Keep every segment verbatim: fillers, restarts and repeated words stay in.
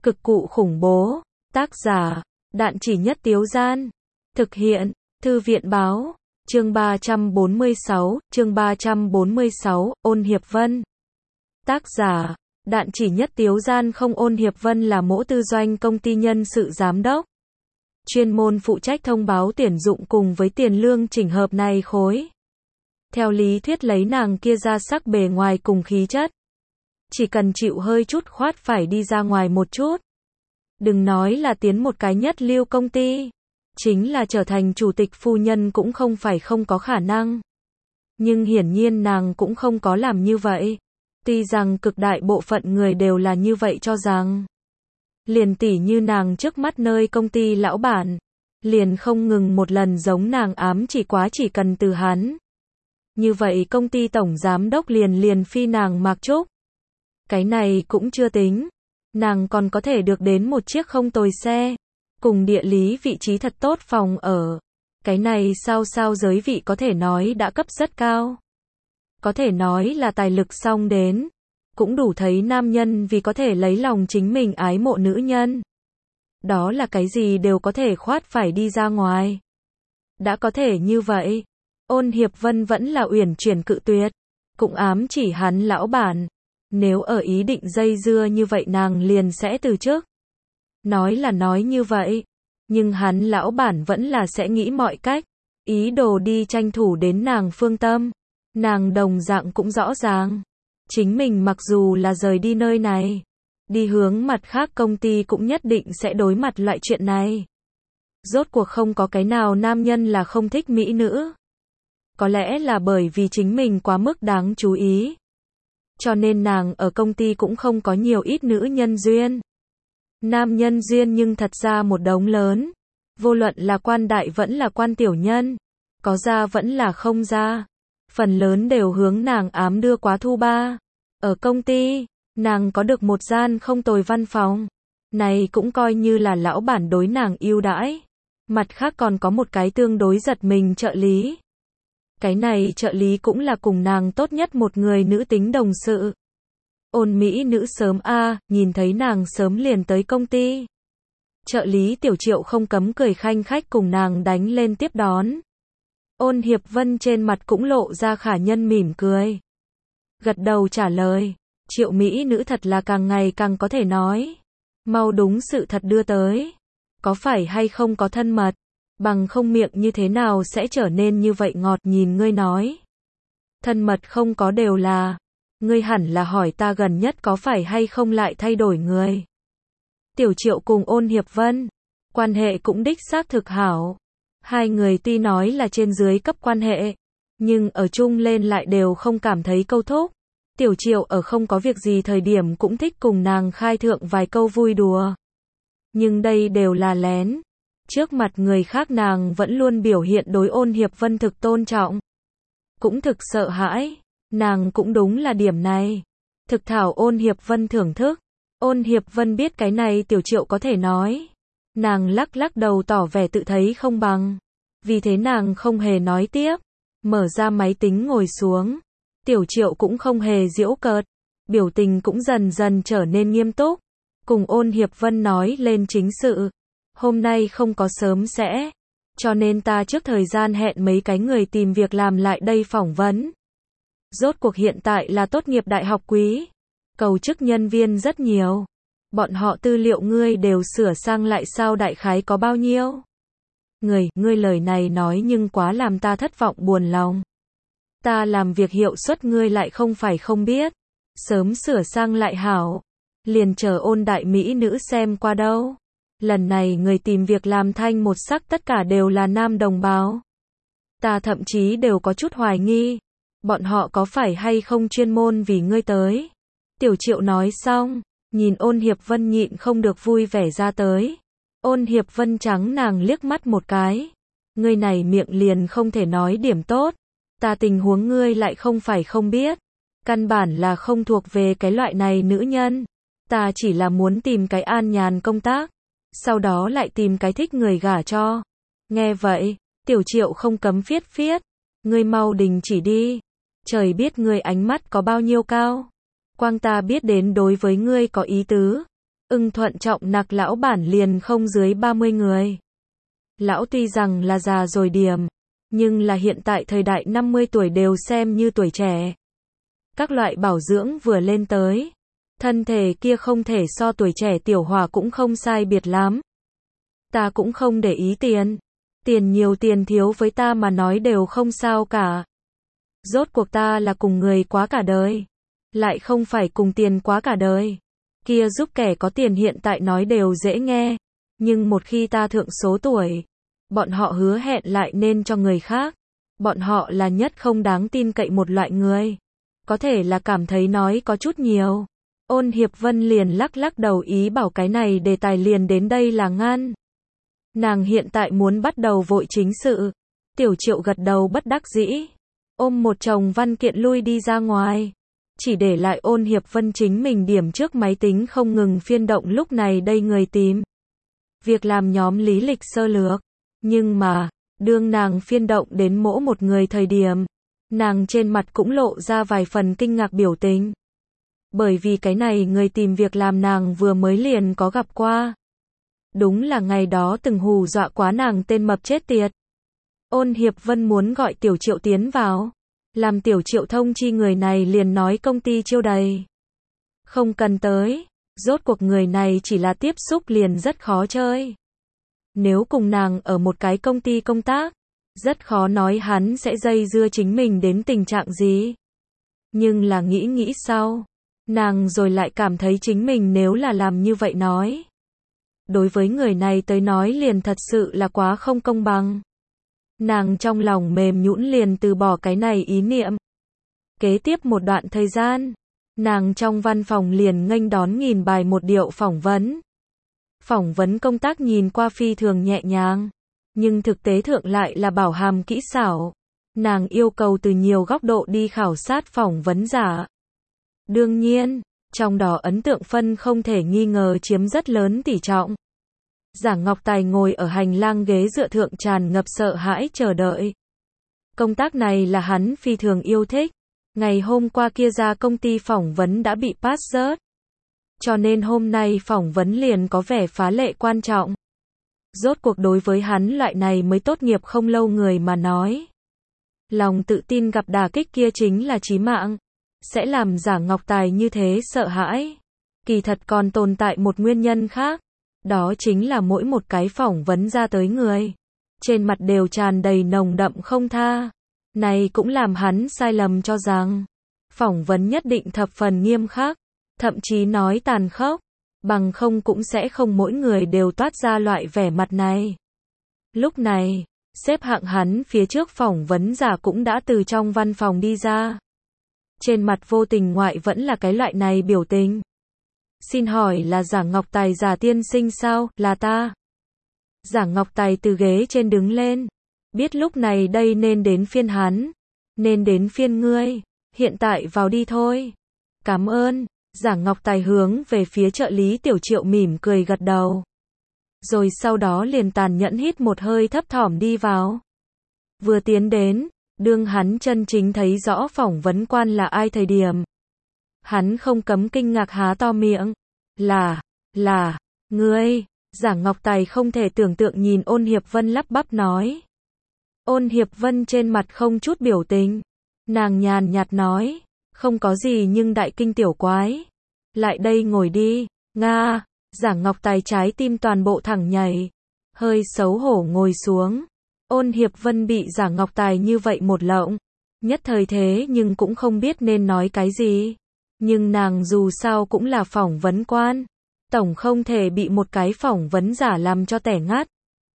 Cực cụ khủng bố. Tác giả, Đạn Chỉ Nhất Tiếu Gian. Thực hiện, Thư viện Báo. Chương ba trăm bốn mươi sáu, chương ba trăm bốn mươi sáu, Ôn Hiệp Vân. Tác giả, Đạn Chỉ Nhất Tiếu Gian. Không, Ôn Hiệp Vân là mỗ tư doanh công ty nhân sự giám đốc. Chuyên môn phụ trách thông báo tuyển dụng cùng với tiền lương chỉnh hợp này khối. Theo lý thuyết lấy nàng kia ra sắc bề ngoài cùng khí chất. Chỉ cần chịu hơi chút khoát phải đi ra ngoài một chút. Đừng nói là tiến một cái nhất lưu công ty. Chính là trở thành chủ tịch phu nhân cũng không phải không có khả năng. Nhưng hiển nhiên nàng cũng không có làm như vậy. Tuy rằng cực đại bộ phận người đều là như vậy cho rằng. Liền tỉ như nàng trước mắt nơi công ty lão bản. Liền không ngừng một lần giống nàng ám chỉ quá chỉ cần từ hắn. Như vậy công ty tổng giám đốc liền liền phi nàng Mạc Trúc. Cái này cũng chưa tính. Nàng còn có thể được đến một chiếc không tồi xe. Cùng địa lý vị trí thật tốt phòng ở. Cái này sao sao giới vị có thể nói đã cấp rất cao. Có thể nói là tài lực song đến. Cũng đủ thấy nam nhân vì có thể lấy lòng chính mình ái mộ nữ nhân. Đó là cái gì đều có thể khoát phải đi ra ngoài. Đã có thể như vậy. Ôn Hiệp Vân vẫn là uyển chuyển cự tuyệt. Cũng ám chỉ hắn lão bản. Nếu ở ý định dây dưa như vậy nàng liền sẽ từ chức. Nói là nói như vậy. Nhưng hắn lão bản vẫn là sẽ nghĩ mọi cách. Ý đồ đi tranh thủ đến nàng phương tâm. Nàng đồng dạng cũng rõ ràng. Chính mình mặc dù là rời đi nơi này. Đi hướng mặt khác công ty cũng nhất định sẽ đối mặt loại chuyện này. Rốt cuộc không có cái nào nam nhân là không thích mỹ nữ. Có lẽ là bởi vì chính mình quá mức đáng chú ý. Cho nên nàng ở công ty cũng không có nhiều ít nữ nhân duyên. Nam nhân duyên nhưng thật ra một đống lớn. Vô luận là quan đại vẫn là quan tiểu nhân. Có ra vẫn là không ra. Phần lớn đều hướng nàng ám đưa quá thu ba. Ở công ty, nàng có được một gian không tồi văn phòng. Này cũng coi như là lão bản đối nàng ưu đãi. Mặt khác còn có một cái tương đối giật mình trợ lý. Cái này trợ lý cũng là cùng nàng tốt nhất một người nữ tính đồng sự. Ôn mỹ nữ sớm a, à, nhìn thấy nàng sớm liền tới công ty. Trợ lý Tiểu Triệu không cấm cười khanh khách cùng nàng đánh lên tiếp đón. Ôn Hiệp Vân trên mặt cũng lộ ra khả nhân mỉm cười. Gật đầu trả lời, Triệu mỹ nữ thật là càng ngày càng có thể nói. Mau đúng sự thật đưa tới. Có phải hay không có thân mật? Bằng không miệng như thế nào sẽ trở nên như vậy ngọt, nhìn ngươi nói. Thân mật không có đều là. Ngươi hẳn là hỏi ta gần nhất có phải hay không lại thay đổi người. Tiểu Triệu cùng Ôn Hiệp Vân. Quan hệ cũng đích xác thực hảo. Hai người tuy nói là trên dưới cấp quan hệ. Nhưng ở chung lên lại đều không cảm thấy câu thúc. Tiểu Triệu ở không có việc gì thời điểm cũng thích cùng nàng khai thượng vài câu vui đùa. Nhưng đây đều là lén. Trước mặt người khác nàng vẫn luôn biểu hiện đối Ôn Hiệp Vân thực tôn trọng. Cũng thực sợ hãi. Nàng cũng đúng là điểm này. Thực thảo Ôn Hiệp Vân thưởng thức. Ôn Hiệp Vân biết cái này Tiểu Triệu có thể nói. Nàng lắc lắc đầu tỏ vẻ tự thấy không bằng. Vì thế nàng không hề nói tiếp. Mở ra máy tính ngồi xuống. Tiểu Triệu cũng không hề giễu cợt. Biểu tình cũng dần dần trở nên nghiêm túc. Cùng Ôn Hiệp Vân nói lên chính sự. Hôm nay không có sớm sẽ. Cho nên ta trước thời gian hẹn mấy cái người tìm việc làm lại đây phỏng vấn. Rốt cuộc hiện tại là tốt nghiệp đại học quý. Cầu chức nhân viên rất nhiều. Bọn họ tư liệu ngươi đều sửa sang lại sao, đại khái có bao nhiêu? Người, ngươi lời này nói nhưng quá làm ta thất vọng buồn lòng. Ta làm việc hiệu suất ngươi lại không phải không biết. Sớm sửa sang lại hảo. Liền chờ Ôn đại mỹ nữ xem qua đâu. Lần này người tìm việc làm thanh một sắc tất cả đều là nam đồng bào. Ta thậm chí đều có chút hoài nghi. Bọn họ có phải hay không chuyên môn vì ngươi tới? Tiểu Triệu nói xong, nhìn Ôn Hiệp Vân nhịn không được vui vẻ ra tới. Ôn Hiệp Vân trắng nàng liếc mắt một cái. Ngươi này miệng liền không thể nói điểm tốt. Ta tình huống ngươi lại không phải không biết. Căn bản là không thuộc về cái loại này nữ nhân. Ta chỉ là muốn tìm cái an nhàn công tác. Sau đó lại tìm cái thích người gả cho. Nghe vậy, Tiểu Triệu không cấm phiết phiết. Ngươi mau đình chỉ đi. Trời biết ngươi ánh mắt có bao nhiêu cao. Quang ta biết đến đối với ngươi có ý tứ. Ưng Thuận trọng nặc lão bản liền không dưới ba mươi người. Lão tuy rằng là già rồi điểm, nhưng là hiện tại thời đại năm mươi tuổi đều xem như tuổi trẻ. Các loại bảo dưỡng vừa lên tới, thân thể kia không thể so tuổi trẻ tiểu hòa cũng không sai biệt lắm. Ta cũng không để ý tiền. Tiền nhiều tiền thiếu với ta mà nói đều không sao cả. Rốt cuộc ta là cùng người quá cả đời, lại không phải cùng tiền quá cả đời. Kia giúp kẻ có tiền hiện tại nói đều dễ nghe, nhưng một khi ta thượng số tuổi, bọn họ hứa hẹn lại nên cho người khác. Bọn họ là nhất không đáng tin cậy một loại người. Có thể là cảm thấy nói có chút nhiều. Ôn Hiệp Vân liền lắc lắc đầu ý bảo cái này đề tài liền đến đây là ngăn. Nàng hiện tại muốn bắt đầu vội chính sự. Tiểu Triệu gật đầu bất đắc dĩ, ôm một chồng văn kiện lui đi ra ngoài. Chỉ để lại Ôn Hiệp Vân chính mình điểm trước máy tính không ngừng phiên động lúc này đây người tìm việc làm nhóm lý lịch sơ lược. Nhưng mà, đương nàng phiên động đến mỗi một người thời điểm, nàng trên mặt cũng lộ ra vài phần kinh ngạc biểu tình. Bởi vì cái này người tìm việc làm nàng vừa mới liền có gặp qua. Đúng là ngày đó từng hù dọa quá nàng tên mập chết tiệt. Ôn Hiệp Vân muốn gọi Tiểu Triệu tiến vào, làm Tiểu Triệu thông chi người này liền nói công ty chiêu đầy. Không cần tới, rốt cuộc người này chỉ là tiếp xúc liền rất khó chơi. Nếu cùng nàng ở một cái công ty công tác, rất khó nói hắn sẽ dây dưa chính mình đến tình trạng gì. Nhưng là nghĩ nghĩ sau, nàng rồi lại cảm thấy chính mình nếu là làm như vậy nói, đối với người này tới nói liền thật sự là quá không công bằng. Nàng trong lòng mềm nhũn liền từ bỏ cái này ý niệm. Kế tiếp một đoạn thời gian, nàng trong văn phòng liền nghênh đón nghìn bài một điệu phỏng vấn. Phỏng vấn công tác nhìn qua phi thường nhẹ nhàng, nhưng thực tế thượng lại là bảo hàm kỹ xảo. Nàng yêu cầu từ nhiều góc độ đi khảo sát phỏng vấn giả. Đương nhiên, trong đó ấn tượng phân không thể nghi ngờ chiếm rất lớn tỷ trọng. Giả Ngọc Tài ngồi ở hành lang ghế dựa thượng tràn ngập sợ hãi chờ đợi. Công tác này là hắn phi thường yêu thích. Ngày hôm qua kia ra công ty phỏng vấn đã bị pass rớt. Cho nên hôm nay phỏng vấn liền có vẻ phá lệ quan trọng. Rốt cuộc đối với hắn loại này mới tốt nghiệp không lâu người mà nói. Lòng tự tin gặp đả kích kia chính là chí mạng. Sẽ làm Giả Ngọc Tài như thế sợ hãi. Kỳ thật còn tồn tại một nguyên nhân khác. Đó chính là mỗi một cái phỏng vấn ra tới người, trên mặt đều tràn đầy nồng đậm không tha. Này cũng làm hắn sai lầm cho rằng, phỏng vấn nhất định thập phần nghiêm khắc, thậm chí nói tàn khốc, bằng không cũng sẽ không mỗi người đều toát ra loại vẻ mặt này. Lúc này, xếp hạng hắn phía trước phỏng vấn giả cũng đã từ trong văn phòng đi ra. Trên mặt vô tình ngoại vẫn là cái loại này biểu tình. Xin hỏi là Giả Ngọc Tài Giả tiên sinh sao? Là ta. Giả Ngọc Tài từ ghế trên đứng lên. Biết lúc này đây nên đến phiên hắn. Nên đến phiên ngươi. Hiện tại vào đi thôi. Cảm ơn. Giả Ngọc Tài hướng về phía trợ lý Tiểu Triệu mỉm cười gật đầu. Rồi sau đó liền tàn nhẫn hít một hơi thấp thỏm đi vào. Vừa tiến đến, đương hắn chân chính thấy rõ phỏng vấn quan là ai thời điểm. Hắn không cấm kinh ngạc há to miệng. Là, là, ngươi. Giả Ngọc Tài không thể tưởng tượng nhìn Ôn Hiệp Vân lắp bắp nói. Ôn Hiệp Vân trên mặt không chút biểu tình. Nàng nhàn nhạt nói, không có gì nhưng đại kinh tiểu quái. Lại đây ngồi đi, Nga. Giả Ngọc Tài trái tim toàn bộ thẳng nhảy. Hơi xấu hổ ngồi xuống. Ôn Hiệp Vân bị Giả Ngọc Tài như vậy một lộng. Nhất thời thế nhưng cũng không biết nên nói cái gì. Nhưng nàng dù sao cũng là phỏng vấn quan. Tổng không thể bị một cái phỏng vấn giả làm cho tẻ ngắt.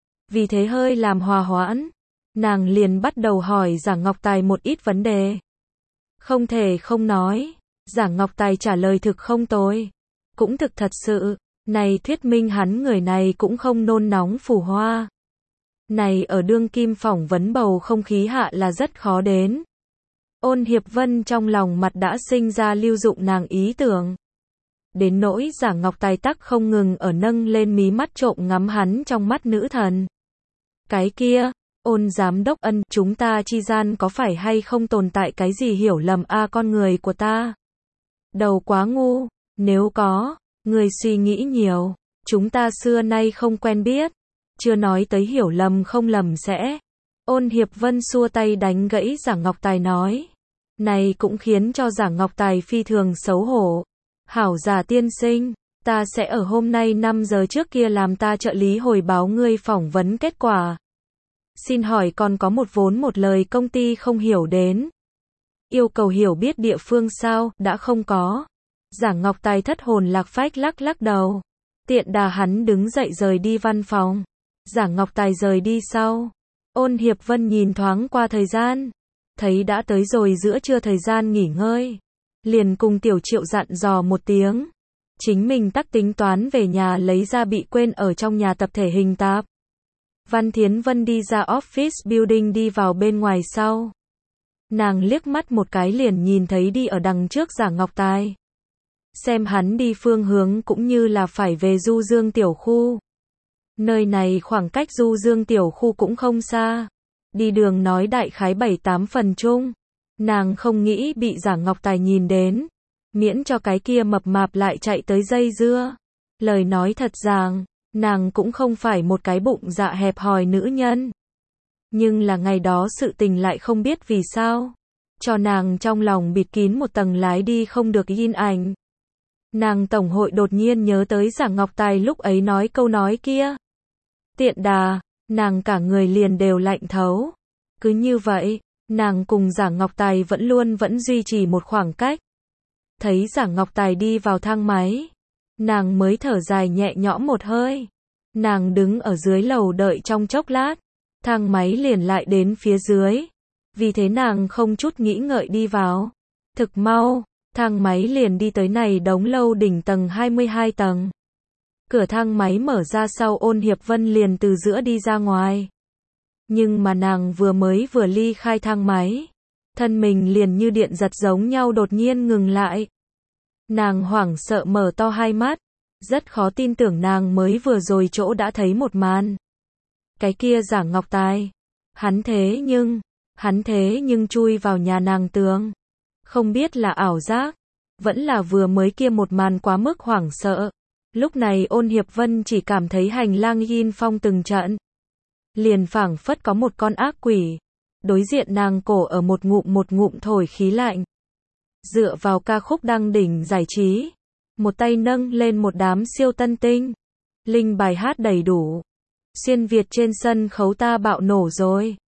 Vì thế hơi làm hòa hoãn. Nàng liền bắt đầu hỏi Giả Ngọc Tài một ít vấn đề. Không thể không nói. Giả Ngọc Tài trả lời thực không tồi. Cũng thực thật sự. Này thuyết minh hắn người này cũng không nôn nóng phù hoa. Này ở đương kim phỏng vấn bầu không khí hạ là rất khó đến. Ôn Hiệp Vân trong lòng mặt đã sinh ra lưu dụng nàng ý tưởng. Đến nỗi Giả Ngọc Tài tắc không ngừng ở nâng lên mí mắt trộm ngắm hắn trong mắt nữ thần. Cái kia, Ôn giám đốc Ân, chúng ta chi gian có phải hay không tồn tại cái gì hiểu lầm a con người của ta? Đầu quá ngu, nếu có, Ngươi suy nghĩ nhiều, chúng ta xưa nay không quen biết, chưa nói tới hiểu lầm không lầm sẽ. Ôn Hiệp Vân xua tay đánh gãy Giả Ngọc Tài nói. Này cũng khiến cho Giả Ngọc Tài phi thường xấu hổ. Hảo Giả tiên sinh, ta sẽ ở hôm nay năm giờ trước kia làm ta trợ lý hồi báo ngươi phỏng vấn kết quả. Xin hỏi còn có một vốn một lời công ty không hiểu đến. Yêu cầu hiểu biết địa phương sao, đã không có. Giả Ngọc Tài thất hồn lạc phách lắc lắc đầu. Tiện đà hắn đứng dậy rời đi văn phòng. Giả Ngọc Tài rời đi sau. Ôn Hiệp Vân nhìn thoáng qua thời gian. Thấy đã tới rồi giữa trưa thời gian nghỉ ngơi. Liền cùng Tiểu Triệu dặn dò một tiếng. Chính mình tắc tính toán về nhà lấy ra bị quên ở trong nhà tập thể hình tạp. Văn Thiến Vân đi ra office building đi vào bên ngoài sau. Nàng liếc mắt một cái liền nhìn thấy đi ở đằng trước Giả Ngọc Tài. Xem hắn đi phương hướng cũng như là phải về Du Dương tiểu khu. Nơi này khoảng cách Du Dương tiểu khu cũng không xa. Đi đường nói đại khái bảy tám phần chung. Nàng không nghĩ bị Giả Ngọc Tài nhìn đến. Miễn cho cái kia mập mạp lại chạy tới dây dưa. Lời nói thật rằng, nàng cũng không phải một cái bụng dạ hẹp hòi nữ nhân. Nhưng là ngày đó sự tình lại không biết vì sao. Cho nàng trong lòng bịt kín một tầng lái đi không được in ảnh. Nàng tổng hội đột nhiên nhớ tới Giả Ngọc Tài lúc ấy nói câu nói kia. Tiện đà, nàng cả người liền đều lạnh thấu. Cứ như vậy, nàng cùng Giả Ngọc Tài vẫn luôn vẫn duy trì một khoảng cách. Thấy Giả Ngọc Tài đi vào thang máy. Nàng mới thở dài nhẹ nhõm một hơi. Nàng đứng ở dưới lầu đợi trong chốc lát. Thang máy liền lại đến phía dưới. Vì thế nàng không chút nghĩ ngợi đi vào. Thực mau, thang máy liền đi tới này đống lâu đỉnh tầng hai mươi hai tầng. Cửa thang máy mở ra sau Ôn Hiệp Vân liền từ giữa đi ra ngoài. Nhưng mà nàng vừa mới vừa ly khai thang máy. Thân mình liền như điện giật giống nhau đột nhiên ngừng lại. Nàng hoảng sợ mở to hai mắt. Rất khó tin tưởng nàng mới vừa rồi chỗ đã thấy một màn. Cái kia Giả Ngọc Tài. Hắn thế nhưng, hắn thế nhưng chui vào nhà nàng tường. Không biết là ảo giác, vẫn là vừa mới kia một màn quá mức hoảng sợ. Lúc này Ôn Hiệp Vân chỉ cảm thấy hành lang yin phong từng trận. Liền phảng phất có một con ác quỷ. Đối diện nàng cổ ở một ngụm một ngụm thổi khí lạnh. Dựa vào ca khúc đăng đỉnh giải trí. Một tay nâng lên một đám siêu tân tinh. Linh bài hát đầy đủ. Xuyên Việt trên sân khấu ta bạo nổ rồi.